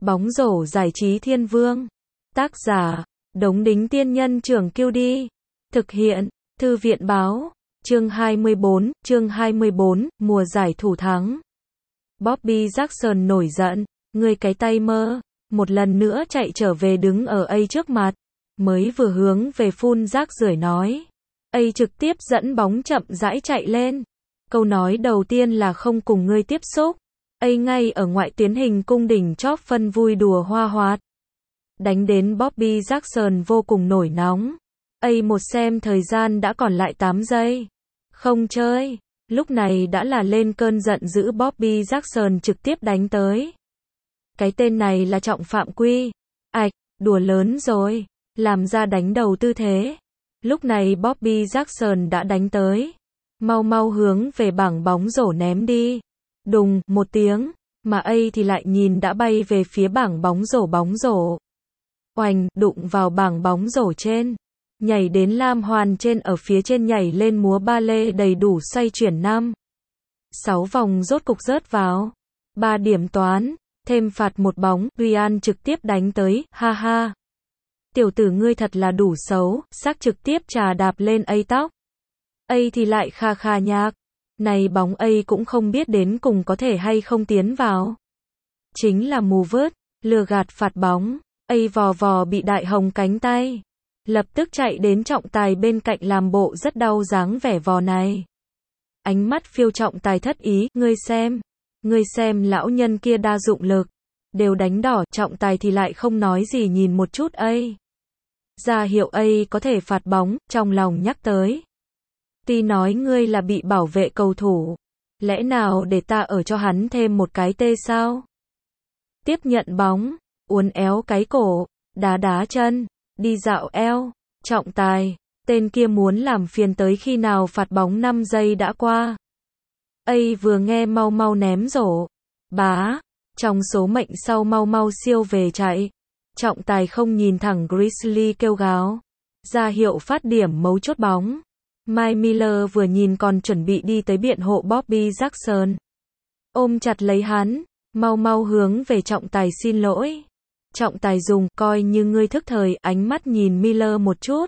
Bóng rổ giải trí thiên vương. Tác giả, Đống Đính Tiên Nhân Trưởng Kiêu Đi. Thực hiện, Thư viện Báo. Chương 24, mùa giải thủ thắng. Bobby Jackson nổi giận, ngươi cái tay mơ, một lần nữa chạy trở về đứng ở A trước mặt, mới vừa hướng về phun rác rưởi nói. A trực tiếp dẫn bóng chậm rãi chạy lên. Câu nói đầu tiên là không cùng ngươi tiếp xúc. A ngay ở ngoại tuyến hình cung đỉnh chóp phân vui đùa hoa hoạt. Đánh đến Bobby Jackson vô cùng nổi nóng. A một xem thời gian đã còn lại 8 giây. Không chơi. Lúc này đã là lên cơn giận dữ, Bobby Jackson trực tiếp đánh tới. Cái tên này là trọng phạm quy. Ảch, đùa lớn rồi. Làm ra đánh đầu tư thế. Lúc này Bobby Jackson đã đánh tới. Mau mau hướng về bảng bóng rổ ném đi. Đùng, một tiếng. Mà A thì lại nhìn đã bay về phía bảng bóng rổ. Oành, đụng vào bảng bóng rổ trên. Nhảy đến lam hoàn trên, ở phía trên nhảy lên múa ba lê đầy đủ xoay chuyển 6 vòng rốt cục rớt vào. 3 điểm toán, thêm phạt một bóng, Ryan trực tiếp đánh tới, ha ha. Tiểu tử ngươi thật là đủ xấu, xác trực tiếp trà đạp lên A tóc. A thì lại kha kha nhạc. Này bóng A cũng không biết đến cùng có thể hay không tiến vào. Chính là mù vớt, lừa gạt phạt bóng. A vò vò bị đại hồng cánh tay. Lập tức chạy đến trọng tài bên cạnh làm bộ rất đau dáng vẻ vò này. Ánh mắt phiêu trọng tài thất ý, ngươi xem lão nhân kia đa dụng lực. Đều đánh đỏ, trọng tài thì lại không nói gì, nhìn một chút A. Ra hiệu A có thể phạt bóng, trong lòng nhắc tới. Tuy nói ngươi là bị bảo vệ cầu thủ. Lẽ nào để ta ở cho hắn thêm một cái tê sao? Tiếp nhận bóng, uốn éo cái cổ, đá chân. Đi dạo eo, trọng tài, tên kia muốn làm phiền tới khi nào phạt bóng 5 giây đã qua. A vừa nghe mau mau ném rổ. Bá, trong số mệnh sau mau mau siêu về chạy. Trọng tài không nhìn thẳng Grizzly kêu gào. Ra hiệu phát điểm mấu chốt bóng. Mike Miller vừa nhìn còn chuẩn bị đi tới biện hộ Bobby Jackson. Ôm chặt lấy hắn, mau mau hướng về trọng tài xin lỗi. Trọng tài dùng, coi như ngươi thức thời, ánh mắt nhìn Miller một chút.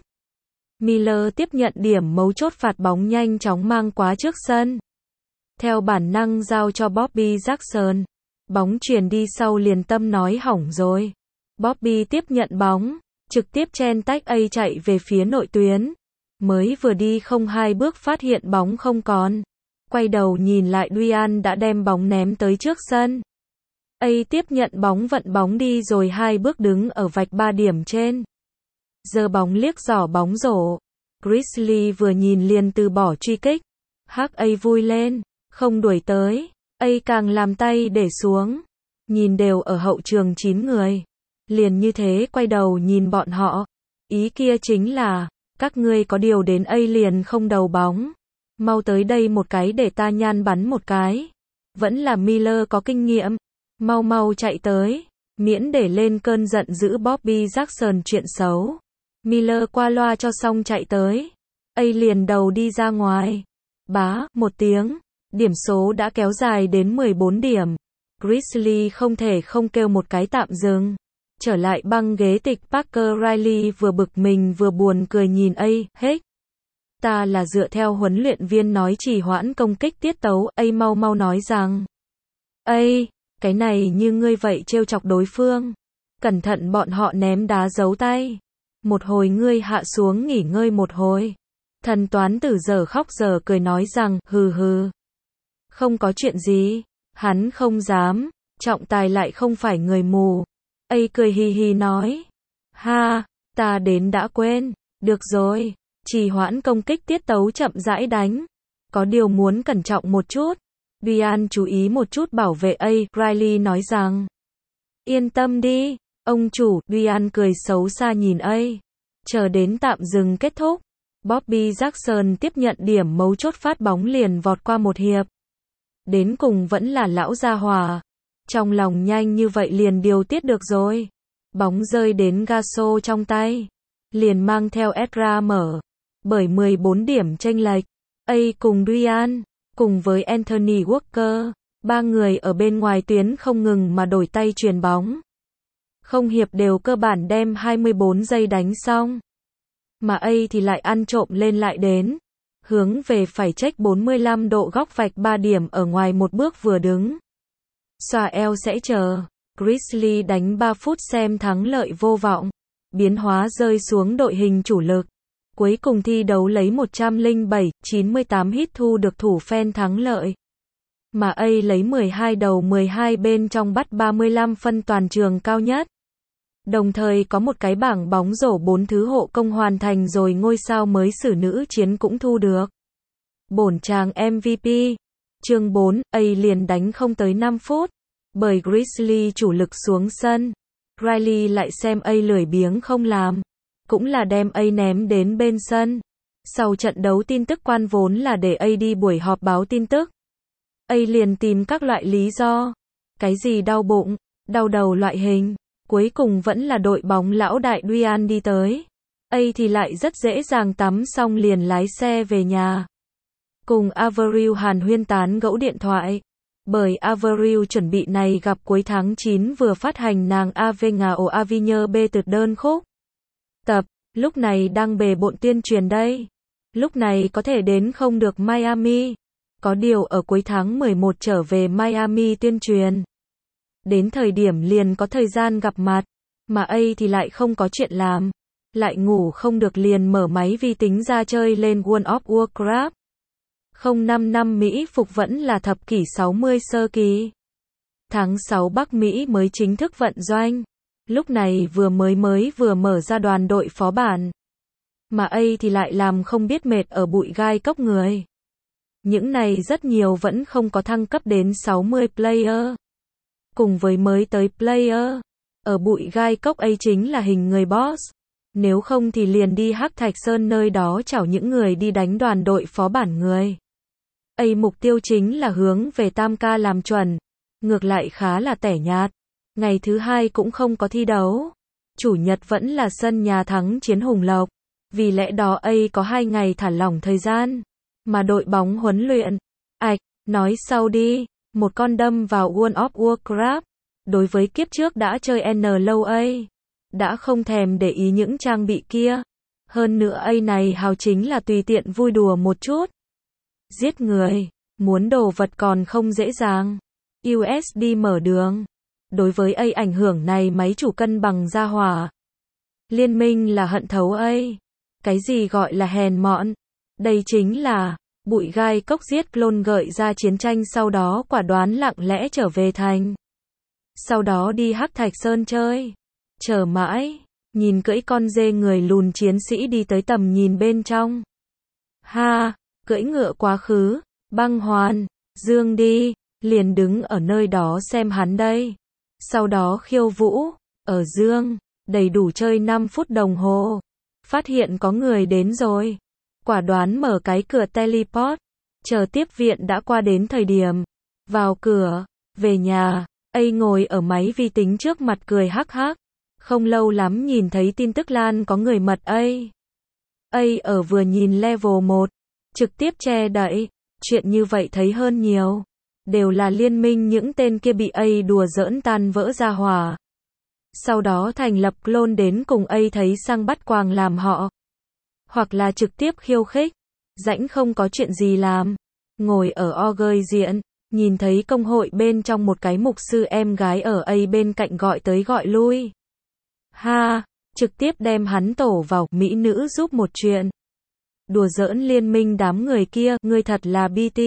Miller tiếp nhận điểm mấu chốt phạt bóng nhanh chóng mang qua trước sân. Theo bản năng giao cho Bobby Jackson. Bóng chuyển đi sau liền tâm nói hỏng rồi. Bobby tiếp nhận bóng, trực tiếp chen tách A chạy về phía nội tuyến. Mới vừa đi không 2 bước phát hiện bóng không còn. Quay đầu nhìn lại, Ryan đã đem bóng ném tới trước sân. A tiếp nhận bóng vận bóng đi rồi 2 bước đứng ở vạch 3 điểm trên. Giơ bóng liếc giỏ bóng rổ. Grizzly vừa nhìn liền từ bỏ truy kích. A vui lên, không đuổi tới. A càng làm tay để xuống. Nhìn đều ở hậu trường 9 người. Liền như thế quay đầu nhìn bọn họ. Ý kia chính là, các ngươi có điều đến A liền không đầu bóng. Mau tới đây một cái để ta nhan bắn một cái. Vẫn là Miller có kinh nghiệm. Mau mau chạy tới, miễn để lên cơn giận dữ Bobby Jackson chuyện xấu. Miller qua loa cho xong chạy tới. A liền đầu đi ra ngoài. Bá, một tiếng. Điểm số đã kéo dài đến 14 điểm. Grizzly không thể không kêu một cái tạm dừng. Trở lại băng ghế tịch, Parker Riley vừa bực mình vừa buồn cười nhìn A, hết. Ta là dựa theo huấn luyện viên nói trì hoãn công kích tiết tấu. A mau mau nói rằng. A, cái này như ngươi vậy trêu chọc đối phương. Cẩn thận bọn họ ném đá giấu tay. Một hồi ngươi hạ xuống nghỉ ngơi một hồi. Thần toán tử giờ khóc giờ cười nói rằng, hừ. Không có chuyện gì. Hắn không dám. Trọng tài lại không phải người mù. A cười hì hì nói. Ha, ta đến đã quên. Được rồi. Trì hoãn công kích tiết tấu chậm rãi đánh. Có điều muốn cẩn trọng một chút. Ryan chú ý một chút bảo vệ A, Riley nói rằng. Yên tâm đi, ông chủ, Ryan cười xấu xa nhìn A. Chờ đến tạm dừng kết thúc. Bobby Jackson tiếp nhận điểm mấu chốt phát bóng liền vọt qua một hiệp. Đến cùng vẫn là lão gia hỏa. Trong lòng nhanh như vậy liền điều tiết được rồi. Bóng rơi đến Gasso trong tay. Liền mang theo Ezra mở. Bởi 14 điểm chênh lệch. A cùng Ryan. Cùng với Anthony Walker, 3 người ở bên ngoài tuyến không ngừng mà đổi tay chuyền bóng. Không hiệp đều cơ bản đem 24 giây đánh xong. Mà A thì lại ăn trộm lên lại đến. Hướng về phải check 45 độ góc vạch 3 điểm ở ngoài một bước vừa đứng. Xòa eo sẽ chờ. Grizzly đánh 3 phút xem thắng lợi vô vọng. Biến hóa rơi xuống đội hình chủ lực. Cuối cùng thi đấu lấy 107-98 hit thu được thủ phen thắng lợi. Mà A lấy 12 đầu 12 bên trong bắt 35 phân toàn trường cao nhất. Đồng thời có một cái bảng bóng rổ 4 thứ hộ công hoàn thành rồi ngôi sao mới xử nữ chiến cũng thu được. Bổn chàng MVP. Chương 4, A liền đánh không tới 5 phút. Bởi Grizzly chủ lực xuống sân. Riley lại xem A lười biếng không làm. Cũng là đem A ném đến bên sân. Sau trận đấu tin tức quan vốn là để A đi buổi họp báo tin tức. A liền tìm các loại lý do. Cái gì đau bụng, đau đầu loại hình. Cuối cùng vẫn là đội bóng lão đại Duan đi tới. A thì lại rất dễ dàng tắm xong liền lái xe về nhà. Cùng Avril hàn huyên tán gẫu điện thoại. Bởi Avril chuẩn bị này gặp cuối tháng 9 vừa phát hành nàng Avengao Avigne B tuyệt đơn khúc. Tập, lúc này đang bề bộn tuyên truyền đây. Lúc này có thể đến không được Miami. Có điều ở cuối tháng 11 trở về Miami tuyên truyền. Đến thời điểm liền có thời gian gặp mặt. Mà A thì lại không có chuyện làm. Lại ngủ không được liền mở máy vi tính ra chơi lên World of Warcraft. 05 năm Mỹ phục vẫn là thập kỷ 60 sơ kỳ. Tháng 6 Bắc Mỹ mới chính thức vận doanh. Lúc này vừa mở ra đoàn đội phó bản. Mà A thì lại làm không biết mệt ở bụi gai cốc người. Những này rất nhiều vẫn không có thăng cấp đến 60 player. Cùng với mới tới player. Ở bụi gai cốc A chính là hình người boss. Nếu không thì liền đi Hắc Thạch Sơn nơi đó chảo những người đi đánh đoàn đội phó bản người. A mục tiêu chính là hướng về tam ca làm chuẩn. Ngược lại khá là tẻ nhạt. Ngày thứ hai cũng không có thi đấu. Chủ nhật vẫn là sân nhà thắng chiến Hùng Lộc. Vì lẽ đó A có 2 ngày thả lỏng thời gian. Mà đội bóng huấn luyện. Nói sau đi. Một con đâm vào World of Warcraft. Đối với kiếp trước đã chơi N lâu A. Đã không thèm để ý những trang bị kia. Hơn nữa A này hào chính là tùy tiện vui đùa một chút. Giết người. Muốn đồ vật còn không dễ dàng. USD mở đường. Đối với A ảnh hưởng này máy chủ cân bằng ra hỏa. Liên minh là hận thấu A. Cái gì gọi là hèn mọn? Đây chính là bụi gai cốc giết clone gợi ra chiến tranh sau đó quả đoán lặng lẽ trở về thành. Sau đó đi Hắc Thạch Sơn chơi. Chờ mãi. Nhìn cưỡi con dê người lùn chiến sĩ đi tới tầm nhìn bên trong. Ha, cưỡi ngựa quá khứ. Băng hoàn. Dương đi. Liền đứng ở nơi đó xem hắn đây. Sau đó khiêu vũ. Ở dương. Đầy đủ chơi 5 phút đồng hồ. Phát hiện có người đến rồi. Quả đoán mở cái cửa teleport. Chờ tiếp viện đã qua đến thời điểm. Vào cửa. Về nhà. A ngồi ở máy vi tính trước mặt cười hắc hắc. Không lâu lắm nhìn thấy tin tức lan có người mật A. A ở vừa nhìn level 1. Trực tiếp che đậy. Chuyện như vậy thấy hơn nhiều. Đều là liên minh những tên kia bị A đùa giỡn tan vỡ ra hỏa. Sau đó thành lập clone đến cùng A thấy sang bắt quàng làm họ. Hoặc là trực tiếp khiêu khích. Rãnh không có chuyện gì làm. Ngồi ở org diện. Nhìn thấy công hội bên trong một cái mục sư em gái ở A bên cạnh gọi tới gọi lui. Ha, trực tiếp đem hắn tổ vào, mỹ nữ giúp một chuyện. Đùa giỡn liên minh đám người kia, ngươi thật là BT.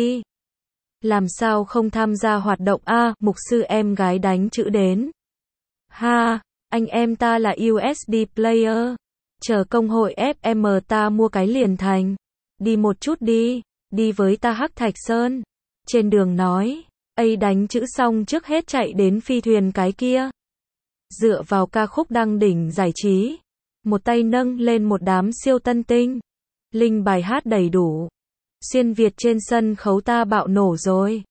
Làm sao không tham gia hoạt động a? Mục sư em gái đánh chữ đến. Ha, anh em ta là USD player. Chờ công hội FM ta mua cái liền thành. Đi một chút đi, đi với ta Hắc Thạch Sơn. Trên đường nói, A đánh chữ xong trước hết chạy đến phi thuyền cái kia. Dựa vào ca khúc đăng đỉnh giải trí. Một tay nâng lên một đám siêu tân tinh. Linh bài hát đầy đủ. Xuyên Việt trên sân khấu ta bạo nổ rồi.